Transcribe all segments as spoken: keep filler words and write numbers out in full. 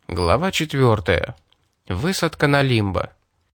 Глава четвертая. Высадка на Лимбо.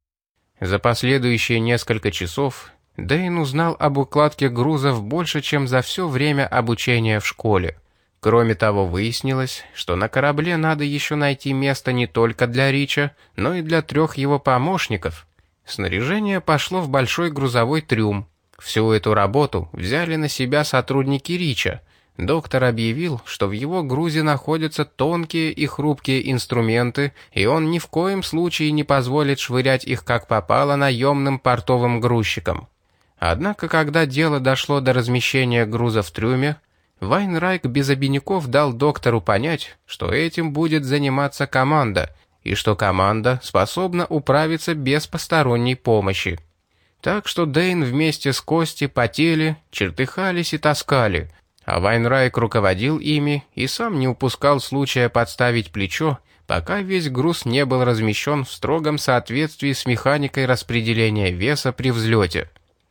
За последующие несколько часов Дэйн узнал об укладке грузов больше, чем за все время обучения в школе. Кроме того, выяснилось, что на корабле надо еще найти место не только для Рича, но и для трех его помощников. Снаряжение пошло в большой грузовой трюм. Всю эту работу взяли на себя сотрудники Рича. Доктор объявил, что в его грузе находятся тонкие и хрупкие инструменты, и он ни в коем случае не позволит швырять их как попало наемным портовым грузчикам. Однако, когда дело дошло до размещения груза в трюме, Вайнрайк без обиняков дал доктору понять, что этим будет заниматься команда, и что команда способна управиться без посторонней помощи. Так что Дэйн вместе с Кости потели, чертыхались и таскали, а Вайнрайк руководил ими и сам не упускал случая подставить плечо, пока весь груз не был размещен в строгом соответствии с механикой распределения веса при взлете.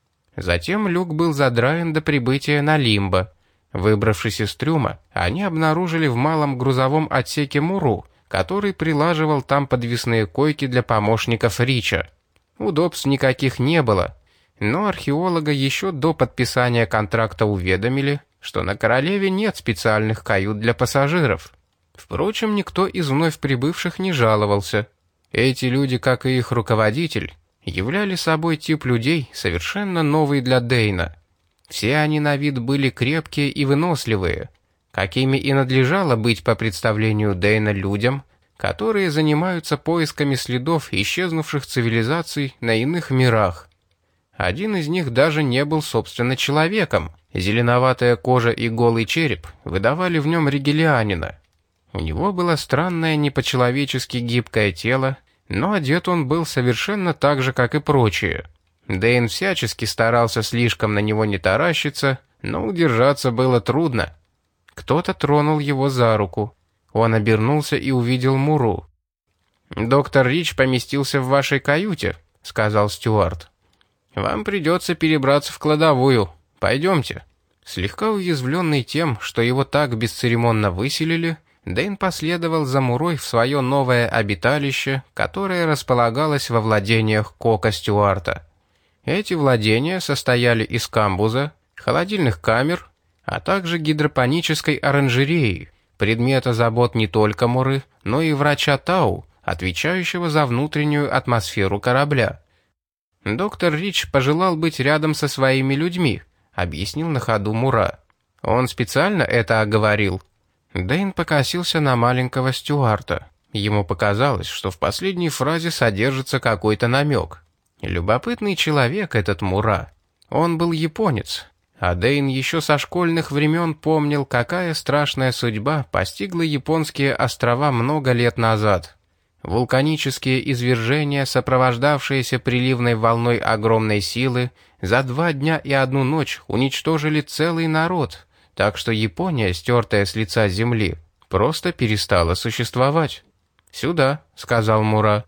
Затем люк был задраен до прибытия на Лимбо. Выбравшись из трюма, они обнаружили в малом грузовом отсеке Муру, который прилаживал там подвесные койки для помощников Рича. Удобств никаких не было, но археолога еще до подписания контракта уведомили, что на Королеве нет специальных кают для пассажиров. Впрочем, никто из вновь прибывших не жаловался. Эти люди, как и их руководитель, являли собой тип людей, совершенно новый для Дэйна. Все они на вид были крепкие и выносливые, какими и надлежало быть по представлению Дэйна людям, которые занимаются поисками следов исчезнувших цивилизаций на иных мирах. Один из них даже не был, собственно, человеком. Зеленоватая кожа и голый череп выдавали в нем ригелианина. У него было странное не по-человечески гибкое тело, но одет он был совершенно так же, как и прочие. Дэйн всячески старался слишком на него не таращиться, но удержаться было трудно. Кто-то тронул его за руку. Он обернулся и увидел Муру. «Доктор Рич поместился в вашей каюте», — сказал Стюарт. «Вам придется перебраться в кладовую. Пойдемте». Слегка уязвленный тем, что его так бесцеремонно выселили, Дэйн последовал за Мурой в свое новое обиталище, которое располагалось во владениях Кока Стюарта. Эти владения состояли из камбуза, холодильных камер, а также гидропонической оранжереи, предмета забот не только Муры, но и врача Тау, отвечающего за внутреннюю атмосферу корабля. Доктор Рич пожелал быть рядом со своими людьми, объяснил на ходу Мура. Он специально это оговорил. Дэйн покосился на маленького Стюарта. Ему показалось, что в последней фразе содержится какой-то намек. Любопытный человек этот Мура. Он был японец, а Дэйн еще со школьных времен помнил, какая страшная судьба постигла японские острова много лет назад. Вулканические извержения, сопровождавшиеся приливной волной огромной силы, за два дня и одну ночь уничтожили целый народ, так что Япония, стертая с лица земли, просто перестала существовать. «Сюда», — сказал Мура.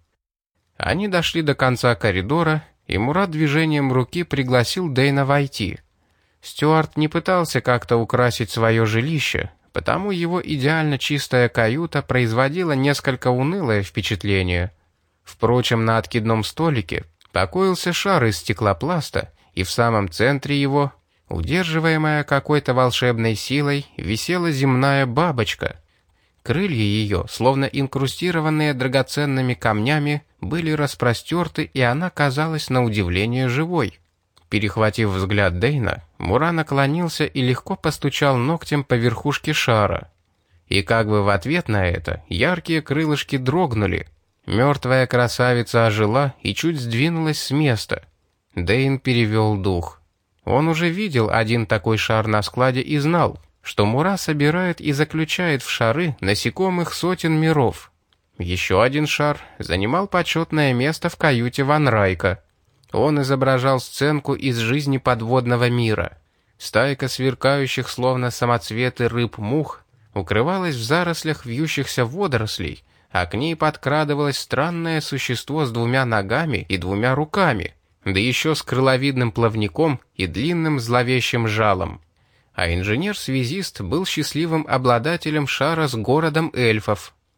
Они дошли до конца коридора, и Мура движением руки пригласил Дэйна войти. Стюарт не пытался как-то украсить свое жилище, потому его идеально чистая каюта производила несколько унылое впечатление. Впрочем, на откидном столике покоился шар из стеклопласта, и в самом центре его, удерживаемая какой-то волшебной силой, висела земная бабочка. Крылья ее, словно инкрустированные драгоценными камнями, были распростерты, и она казалась на удивление живой. Перехватив взгляд Дэйна, Мура наклонился и легко постучал ногтем по верхушке шара. И как бы в ответ на это яркие крылышки дрогнули. Мертвая красавица ожила и чуть сдвинулась с места. Дэйн перевел дух. Он уже видел один такой шар на складе и знал, что Мура собирает и заключает в шары насекомых сотен миров. Еще один шар занимал почетное место в каюте Вайнрайка. Он изображал сценку из жизни подводного мира. Стайка сверкающих, словно самоцветы рыб-мух, укрывалась в зарослях вьющихся водорослей, а к ней подкрадывалось странное существо с двумя ногами и двумя руками, да еще с крыловидным плавником и длинным зловещим жалом. А инженер-связист был счастливым обладателем шара с городом эльфов.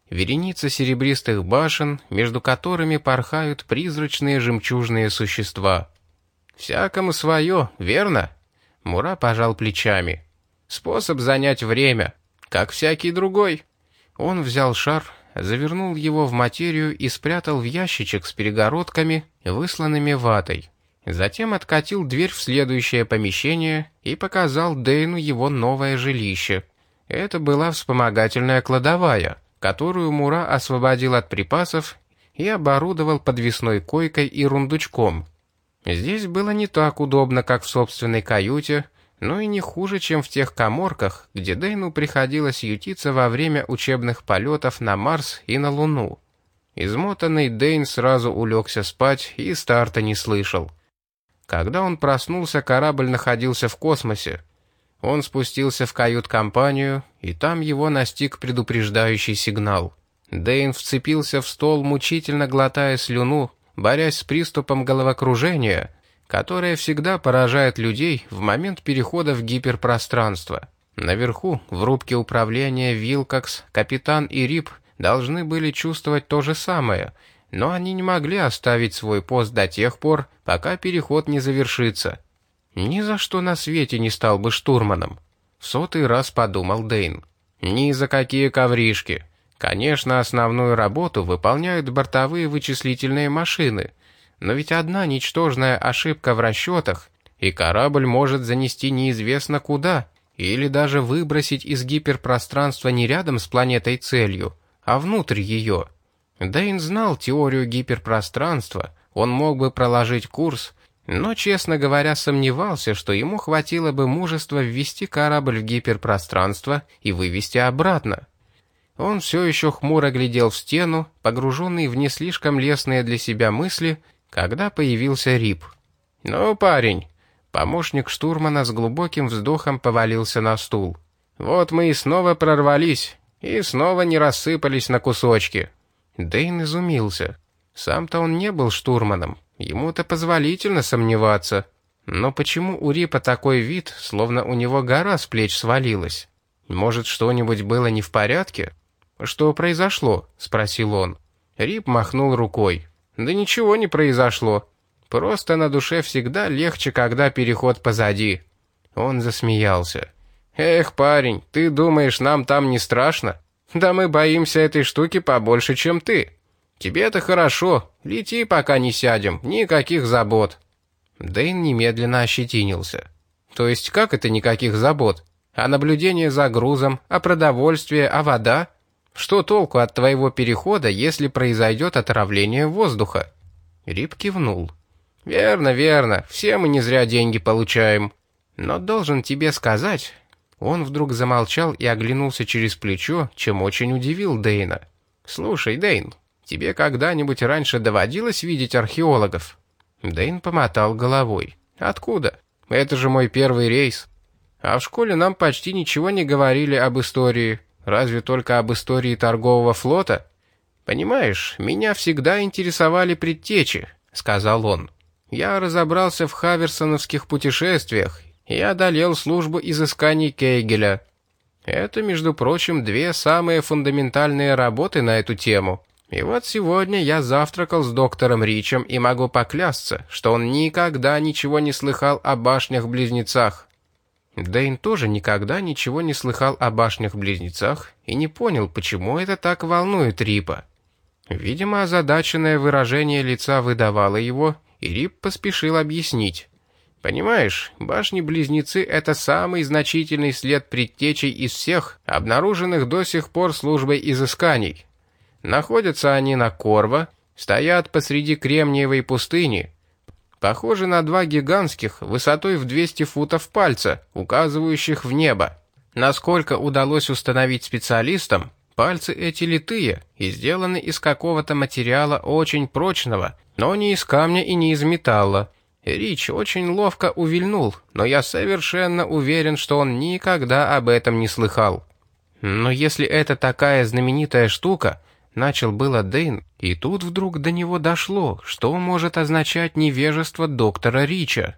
вереница серебристых башен, между которыми порхают призрачные жемчужные существа. «Всякому свое, верно?» Мура пожал плечами. «Способ занять время, как всякий другой». Он взял шар, завернул его в материю и спрятал в ящичек с перегородками, высланными ватой. Затем откатил дверь в следующее помещение и показал Дэйну его новое жилище. Это была вспомогательная кладовая, которую Мура освободил от припасов и оборудовал подвесной койкой и рундучком. Здесь было не так удобно, как в собственной каюте, но и не хуже, чем в тех каморках, где Дэйну приходилось ютиться во время учебных полетов на Марс и на Луну. Измотанный Дэйн сразу улегся спать и старта не слышал. Когда он проснулся, корабль находился в космосе. Он спустился в кают-компанию, и там его настиг предупреждающий сигнал. Дэйн вцепился в стол, мучительно глотая слюну, борясь с приступом головокружения, которое всегда поражает людей в момент перехода в гиперпространство. Наверху, в рубке управления, Вилкокс, капитан и Рип должны были чувствовать то же самое, но они не могли оставить свой пост до тех пор, пока переход не завершится. Ни за что на свете не стал бы штурманом. В сотый раз подумал Дэйн. Ни за какие ковришки. Конечно, основную работу выполняют бортовые вычислительные машины, но ведь одна ничтожная ошибка в расчетах, и корабль может занести неизвестно куда, или даже выбросить из гиперпространства не рядом с планетой целью, а внутрь ее. Дэйн знал теорию гиперпространства, он мог бы проложить курс, но, честно говоря, сомневался, что ему хватило бы мужества ввести корабль в гиперпространство и вывести обратно. Он все еще хмуро глядел в стену, погруженный в не слишком лестные для себя мысли, когда появился Рип. «Ну, парень», помощник штурмана с глубоким вздохом повалился на стул. «Вот мы и снова прорвались, и снова не рассыпались на кусочки». Дэйн изумился. Сам-то он не был штурманом, ему-то позволительно сомневаться. Но почему у Рипа такой вид, словно у него гора с плеч свалилась? Может, что-нибудь было не в порядке? «Что произошло?» — спросил он. Рип махнул рукой. «Да ничего не произошло. Просто на душе всегда легче, когда переход позади». Он засмеялся. «Эх, парень, ты думаешь, нам там не страшно? Да мы боимся этой штуки побольше, чем ты. Тебе-то хорошо, лети, пока не сядем, никаких забот». Дэйн немедленно ощетинился. «То есть как это никаких забот? А наблюдение за грузом, а продовольствие, а вода? Что толку от твоего перехода, если произойдет отравление воздуха?» Рип кивнул. «Верно, верно, все мы не зря деньги получаем. Но должен тебе сказать...» Он вдруг замолчал и оглянулся через плечо, чем очень удивил Дэйна. «Слушай, Дэйн, тебе когда-нибудь раньше доводилось видеть археологов?» Дэйн помотал головой. «Откуда? Это же мой первый рейс. А в школе нам почти ничего не говорили об истории, разве только об истории торгового флота. Понимаешь, меня всегда интересовали предтечи», — сказал он. «Я разобрался в хаверсоновских путешествиях и одолел службу изысканий Кейгеля. Это, между прочим, две самые фундаментальные работы на эту тему. И вот сегодня я завтракал с доктором Ричем и могу поклясться, что он никогда ничего не слыхал о башнях-близнецах». Дэйн тоже никогда ничего не слыхал о башнях-близнецах и не понял, почему это так волнует Рипа. Видимо, озадаченное выражение лица выдавало его, и Рип поспешил объяснить. «Понимаешь, башни-близнецы — это самый значительный след предтечей из всех, обнаруженных до сих пор службой изысканий. Находятся они на Корво, стоят посреди Кремниевой пустыни, похожи на два гигантских, высотой в двести футов пальца, указывающих в небо. Насколько удалось установить специалистам, пальцы эти литые и сделаны из какого-то материала очень прочного, но не из камня и не из металла. Рич очень ловко увильнул, но я совершенно уверен, что он никогда об этом не слыхал». «Но если это такая знаменитая штука...» Начал было Дэйн, и тут вдруг до него дошло, что может означать невежество доктора Рича.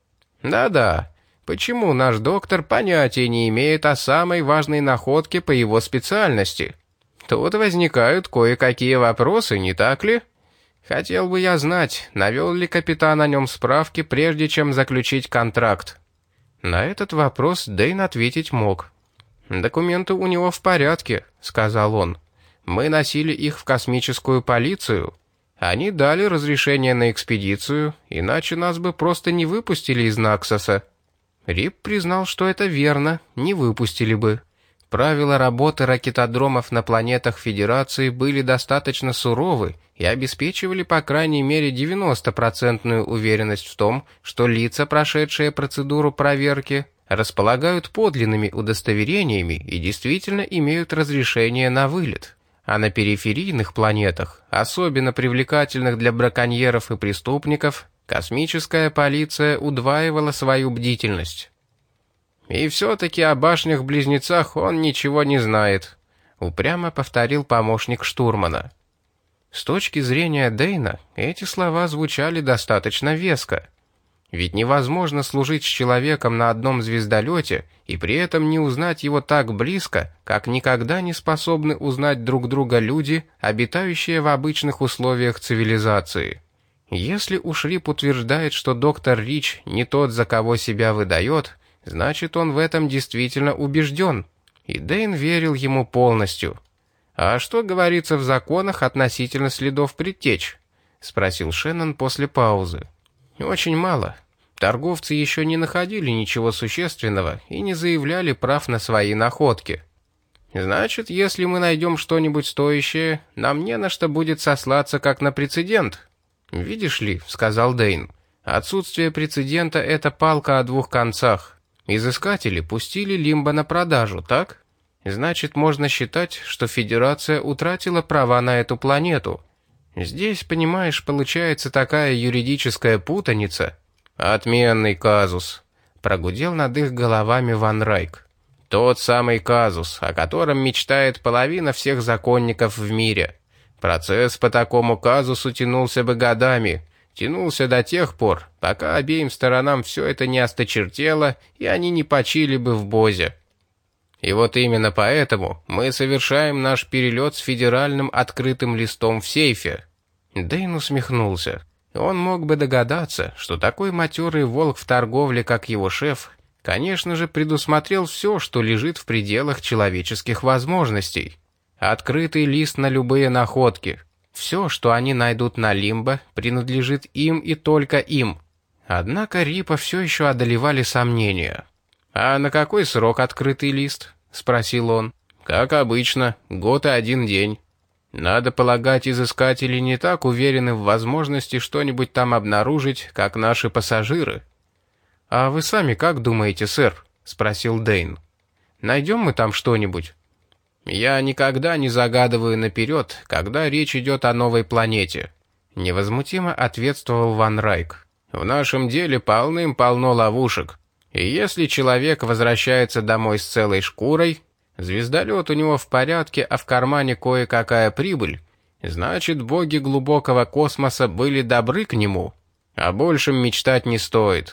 «Да-да, почему наш доктор понятия не имеет о самой важной находке по его специальности? Тут возникают кое-какие вопросы, не так ли? Хотел бы я знать, навел ли капитан о нем справки, прежде чем заключить контракт. На этот вопрос Дэйн ответить мог. «Документы у него в порядке», — сказал он. «Мы носили их в космическую полицию. Они дали разрешение на экспедицию, иначе нас бы просто не выпустили из Наксоса». Рип признал, что это верно, не выпустили бы. Правила работы ракетодромов на планетах Федерации были достаточно суровы и обеспечивали по крайней мере девяностопроцентную уверенность в том, что лица, прошедшие процедуру проверки, располагают подлинными удостоверениями и действительно имеют разрешение на вылет. А на периферийных планетах, особенно привлекательных для браконьеров и преступников, космическая полиция удваивала свою бдительность. «И все-таки о башнях-близнецах он ничего не знает», — упрямо повторил помощник штурмана. С точки зрения Дэйна, эти слова звучали достаточно веско. Ведь невозможно служить с человеком на одном звездолете и при этом не узнать его так близко, как никогда не способны узнать друг друга люди, обитающие в обычных условиях цивилизации. Если уж Рип утверждает, что доктор Рич не тот, за кого себя выдает, значит, он в этом действительно убежден, и Дэйн верил ему полностью. «А что говорится в законах относительно следов предтеч?» — спросил Шеннон после паузы. «Очень мало. Торговцы еще не находили ничего существенного и не заявляли прав на свои находки. Значит, если мы найдем что-нибудь стоящее, нам не на что будет сослаться, как на прецедент». «Видишь ли», — сказал Дэйн, — «отсутствие прецедента — это палка о двух концах. Изыскатели пустили Лимбо на продажу, так? Значит, можно считать, что Федерация утратила права на эту планету. Здесь, понимаешь, получается такая юридическая путаница». «Отменный казус», — прогудел над их головами Ван Райк. «Тот самый казус, о котором мечтает половина всех законников в мире. Процесс по такому казусу тянулся бы годами». Тянулся до тех пор, пока обеим сторонам все это не осточертело, и они не почили бы в Бозе. И вот именно поэтому мы совершаем наш перелет с федеральным открытым листом в сейфе». Дэйн усмехнулся. Он мог бы догадаться, что такой матерый волк в торговле, как его шеф, конечно же, предусмотрел все, что лежит в пределах человеческих возможностей. Открытый лист на любые находки. Все, что они найдут на Лимбо, принадлежит им и только им. Однако Рипа все еще одолевали сомнения. «А на какой срок открытый лист?» — спросил он. «Как обычно, год и один день. Надо полагать, изыскатели не так уверены в возможности что-нибудь там обнаружить, как наши пассажиры». «А вы сами как думаете, сэр?» — спросил Дэйн. «Найдем мы там что-нибудь?» «Я никогда не загадываю наперед, когда речь идет о новой планете», — невозмутимо ответствовал Ван Райк. «В нашем деле полным-полно ловушек. И если человек возвращается домой с целой шкурой, звездолет у него в порядке, а в кармане кое-какая прибыль, значит, боги глубокого космоса были добры к нему. О большем мечтать не стоит».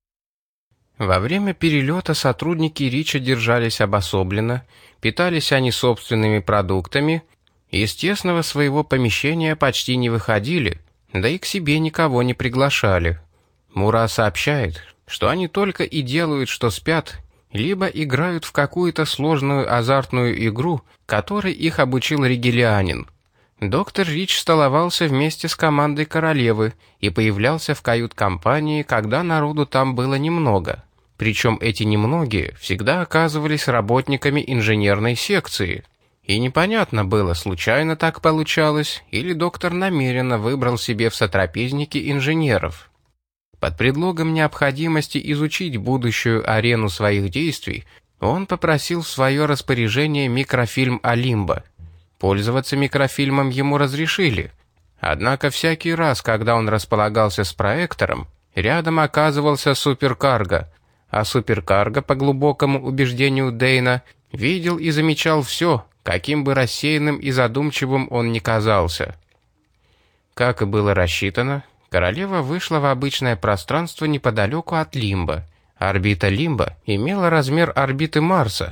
Во время перелета сотрудники Рича держались обособленно, питались они собственными продуктами, из тесного своего помещения почти не выходили, да и к себе никого не приглашали. Мура сообщает, что они только и делают, что спят, либо играют в какую-то сложную азартную игру, которой их обучил ригелианин. Доктор Рич столовался вместе с командой королевы и появлялся в кают-компании, когда народу там было немного. Причем эти немногие всегда оказывались работниками инженерной секции. И непонятно было, случайно так получалось, или доктор намеренно выбрал себе в сотрапезники инженеров. Под предлогом необходимости изучить будущую арену своих действий, он попросил в свое распоряжение микрофильм о Лимбо. Пользоваться микрофильмом ему разрешили. Однако всякий раз, когда он располагался с проектором, рядом оказывался суперкарго, а суперкарго, по глубокому убеждению Дэйна, видел и замечал все, каким бы рассеянным и задумчивым он ни казался. Как и было рассчитано, королева вышла в обычное пространство неподалеку от Лимбо. Орбита Лимбо имела размер орбиты Марса.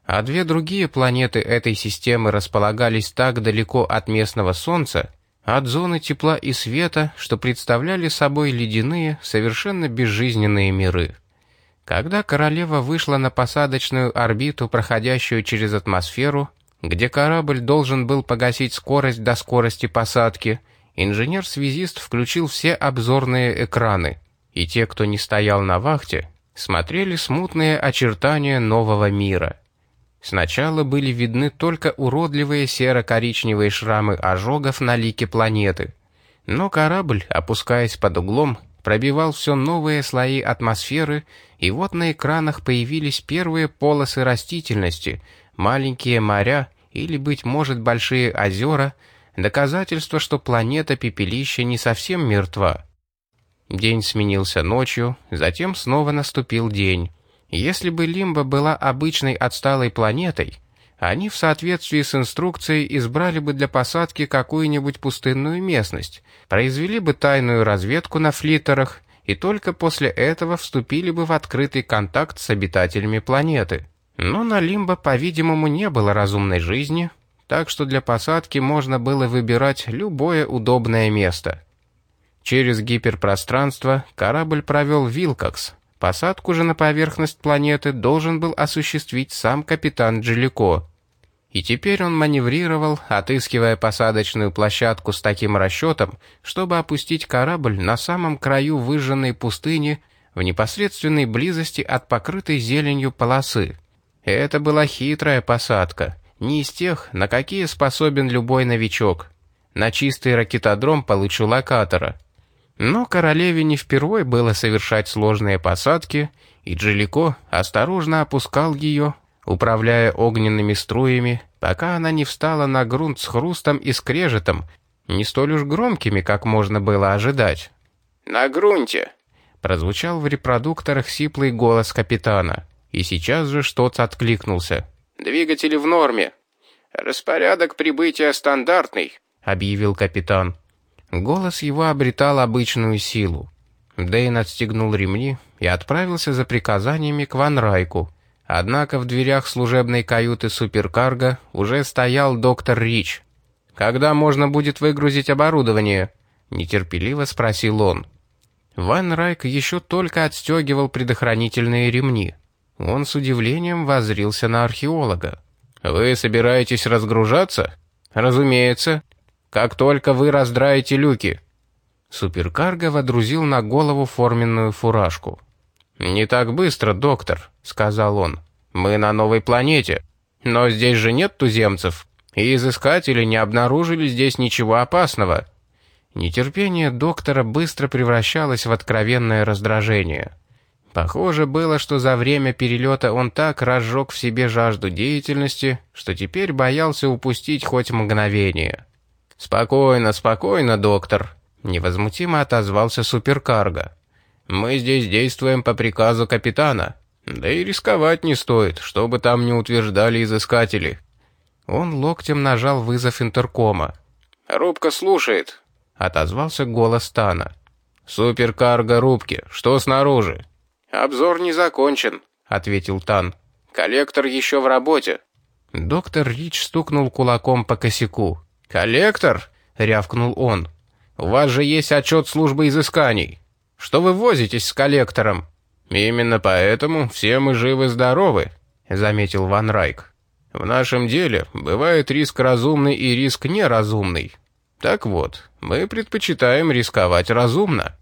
а две другие планеты этой системы располагались так далеко от местного Солнца, от зоны тепла и света, что представляли собой ледяные, совершенно безжизненные миры. Когда королева вышла на посадочную орбиту, проходящую через атмосферу, где корабль должен был погасить скорость до скорости посадки, инженер-связист включил все обзорные экраны, и те, кто не стоял на вахте, смотрели смутные очертания нового мира. Сначала были видны только уродливые серо-коричневые шрамы ожогов на лике планеты, но корабль, опускаясь под углом, пробивал все новые слои атмосферы, и вот на экранах появились первые полосы растительности, маленькие моря или, быть может, большие озера, доказательство, что планета-пепелище не совсем мертва. День сменился ночью, затем снова наступил день. Если бы Лимба была обычной отсталой планетой, они в соответствии с инструкцией избрали бы для посадки какую-нибудь пустынную местность, произвели бы тайную разведку на флиттерах и только после этого вступили бы в открытый контакт с обитателями планеты. Но на Лимба, по-видимому, не было разумной жизни, так что для посадки можно было выбирать любое удобное место. Через гиперпространство корабль провел Вилкокс. Посадку же на поверхность планеты должен был осуществить сам капитан Джелико. И теперь он маневрировал, отыскивая посадочную площадку с таким расчетом, чтобы опустить корабль на самом краю выжженной пустыни в непосредственной близости от покрытой зеленью полосы. Это была хитрая посадка, не из тех, на какие способен любой новичок. На чистый ракетодром получу локатора. Но королеве не впервой было совершать сложные посадки, и Джелико осторожно опускал ее, управляя огненными струями, пока она не встала на грунт с хрустом и скрежетом, не столь уж громкими, как можно было ожидать. «На грунте!» — прозвучал в репродукторах сиплый голос капитана, и сейчас же что-то откликнулся. «Двигатели в норме!» «Распорядок прибытия стандартный», — объявил капитан. Голос его обретал обычную силу. Дэйн отстегнул ремни и отправился за приказаниями к Ван Райку. Однако в дверях служебной каюты суперкарго уже стоял доктор Рич. «Когда можно будет выгрузить оборудование?» — нетерпеливо спросил он. Ван Райк еще только отстегивал предохранительные ремни. Он с удивлением воззрился на археолога. «Вы собираетесь разгружаться?» «Разумеется. Как только вы раздраете люки». Суперкарго водрузил на голову форменную фуражку. «Не так быстро, доктор», — сказал он. «Мы на новой планете. Но здесь же нет туземцев, и изыскатели не обнаружили здесь ничего опасного». Нетерпение доктора быстро превращалось в откровенное раздражение. Похоже было, что за время перелета он так разжег в себе жажду деятельности, что теперь боялся упустить хоть мгновение. «Спокойно, спокойно, доктор», — невозмутимо отозвался суперкарго. «Мы здесь действуем по приказу капитана. Да и рисковать не стоит, что бы там ни утверждали изыскатели». Он локтем нажал вызов интеркома. «Рубка слушает», — отозвался голос Тана. «Суперкарго рубки, что снаружи?» «Обзор не закончен», — ответил Тан. «Коллектор еще в работе». Доктор Рич стукнул кулаком по косяку. «Коллектор?» — рявкнул он. «У вас же есть отчет службы изысканий. Что вы возитесь с коллектором?» «Именно поэтому все мы живы-здоровы», — заметил Ван Райк. «В нашем деле бывает риск разумный и риск неразумный. Так вот, мы предпочитаем рисковать разумно».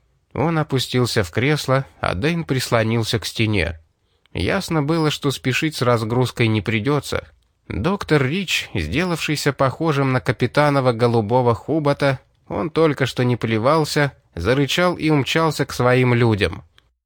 Он опустился в кресло, а Дэйн прислонился к стене. Ясно было, что спешить с разгрузкой не придется. Доктор Рич, сделавшийся похожим на капитанова голубого хубота, он только что не плевался, зарычал и умчался к своим людям.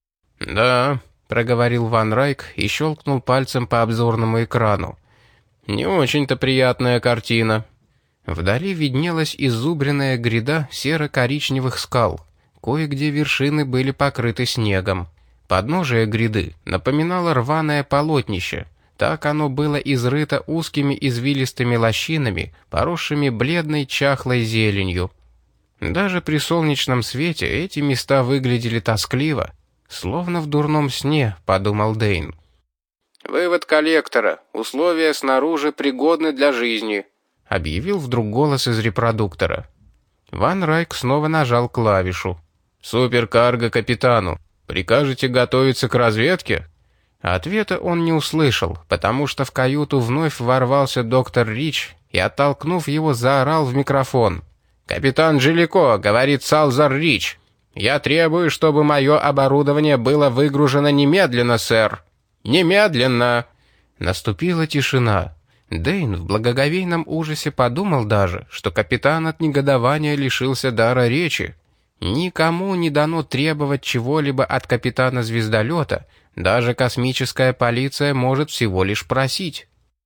«Да», — проговорил Ван Райк и щелкнул пальцем по обзорному экрану. «Не очень-то приятная картина». Вдали виднелась изубренная гряда серо-коричневых скал. Кое-где вершины были покрыты снегом. Подножие гряды напоминало рваное полотнище. Так оно было изрыто узкими извилистыми лощинами, поросшими бледной чахлой зеленью. Даже при солнечном свете эти места выглядели тоскливо, словно в дурном сне, подумал Дэйн. «Вывод коллектора. Условия снаружи пригодны для жизни», — объявил вдруг голос из репродуктора. Ван Райк снова нажал клавишу. «Суперкарго капитану. Прикажете готовиться к разведке?» Ответа он не услышал, потому что в каюту вновь ворвался доктор Рич и, оттолкнув его, заорал в микрофон. «Капитан Джилико, — говорит Салзар Рич, — я требую, чтобы мое оборудование было выгружено немедленно, сэр. Немедленно!» Наступила тишина. Дэйн в благоговейном ужасе подумал даже, что капитан от негодования лишился дара речи. Никому не дано требовать чего-либо от капитана звездолета, даже космическая полиция может всего лишь просить.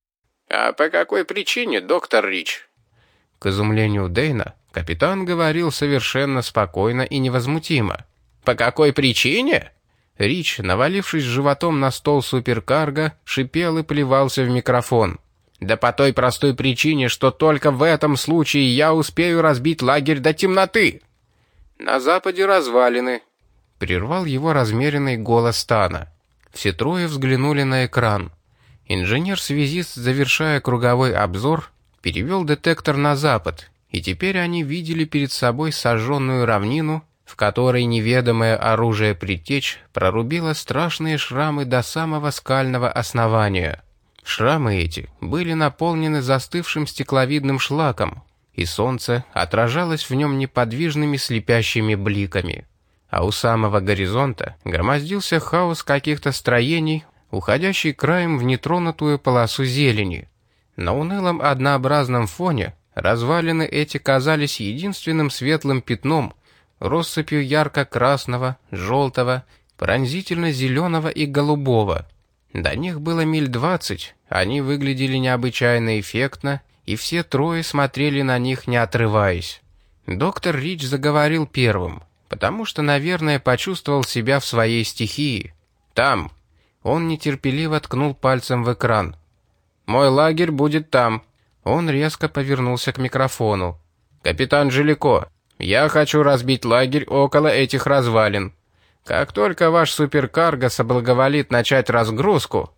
«А по какой причине, доктор Рич?» К изумлению Дэйна, капитан говорил совершенно спокойно и невозмутимо. «По какой причине?» Рич, навалившись животом на стол суперкарго, шипел и плевался в микрофон. «Да по той простой причине, что только в этом случае я успею разбить лагерь до темноты!» «На западе развалины», — прервал его размеренный голос Тана. Все трое взглянули на экран. Инженер-связист, завершая круговой обзор, перевел детектор на запад, и теперь они видели перед собой сожженную равнину, в которой неведомое оружие предтеч прорубило страшные шрамы до самого скального основания. Шрамы эти были наполнены застывшим стекловидным шлаком, и солнце отражалось в нем неподвижными слепящими бликами. А у самого горизонта громоздился хаос каких-то строений, уходящий краем в нетронутую полосу зелени. На унылом однообразном фоне развалины эти казались единственным светлым пятном, россыпью ярко-красного, желтого, пронзительно-зеленого и голубого. До них было миль двадцать, они выглядели необычайно эффектно, и все трое смотрели на них, не отрываясь. Доктор Рич заговорил первым, потому что, наверное, почувствовал себя в своей стихии. «Там!» Он нетерпеливо ткнул пальцем в экран. «Мой лагерь будет там!» Он резко повернулся к микрофону. «Капитан Джилико, я хочу разбить лагерь около этих развалин. Как только ваш суперкарго соблаговолит начать разгрузку...»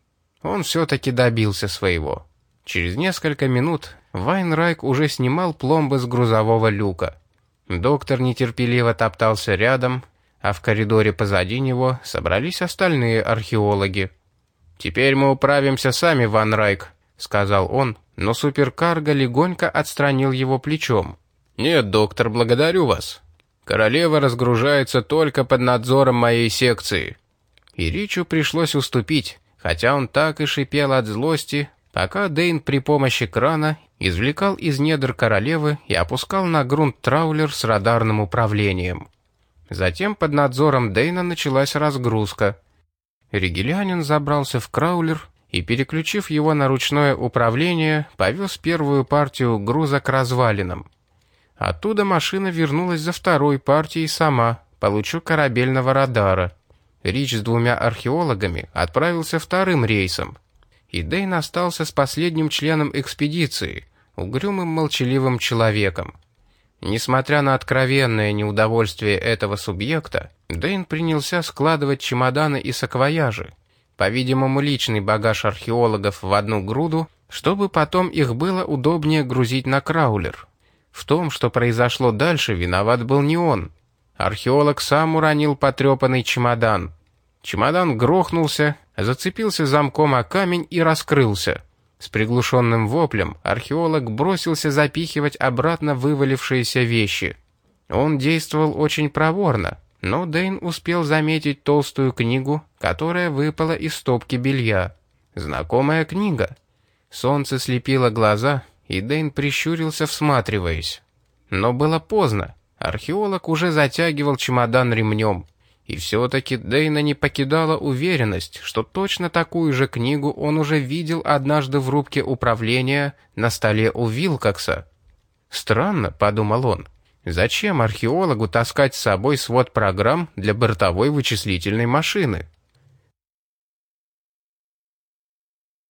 Он все-таки добился своего. Через несколько минут Вайн Райк уже снимал пломбы с грузового люка. Доктор нетерпеливо топтался рядом, а в коридоре позади него собрались остальные археологи. «Теперь мы управимся сами, Ван Райк», — сказал он, но суперкарго легонько отстранил его плечом. «Нет, доктор, благодарю вас. Королева разгружается только под надзором моей секции». И Ричу пришлось уступить, хотя он так и шипел от злости, пока Дэйн при помощи крана извлекал из недр королевы и опускал на грунт траулер с радарным управлением. Затем под надзором Дэйна началась разгрузка. Ригелянин забрался в краулер и, переключив его на ручное управление, повез первую партию груза к развалинам. Оттуда машина вернулась за второй партией сама, по лучу корабельного радара. Рич с двумя археологами отправился вторым рейсом, и Дэйн остался с последним членом экспедиции, угрюмым молчаливым человеком. Несмотря на откровенное неудовольствие этого субъекта, Дэйн принялся складывать чемоданы и саквояжи, по-видимому, личный багаж археологов в одну груду, чтобы потом их было удобнее грузить на краулер. В том, что произошло дальше, виноват был не он. Археолог сам уронил потрепанный чемодан. Чемодан грохнулся, зацепился замком о камень и раскрылся. С приглушенным воплем археолог бросился запихивать обратно вывалившиеся вещи. Он действовал очень проворно, но Дэйн успел заметить толстую книгу, которая выпала из стопки белья. Знакомая книга. Солнце слепило глаза, и Дэйн прищурился, всматриваясь. Но было поздно. Археолог уже затягивал чемодан ремнем. И все-таки Дэйна не покидала уверенность, что точно такую же книгу он уже видел однажды в рубке управления на столе у Вилкокса. «Странно», — подумал он, — «зачем археологу таскать с собой свод программ для бортовой вычислительной машины?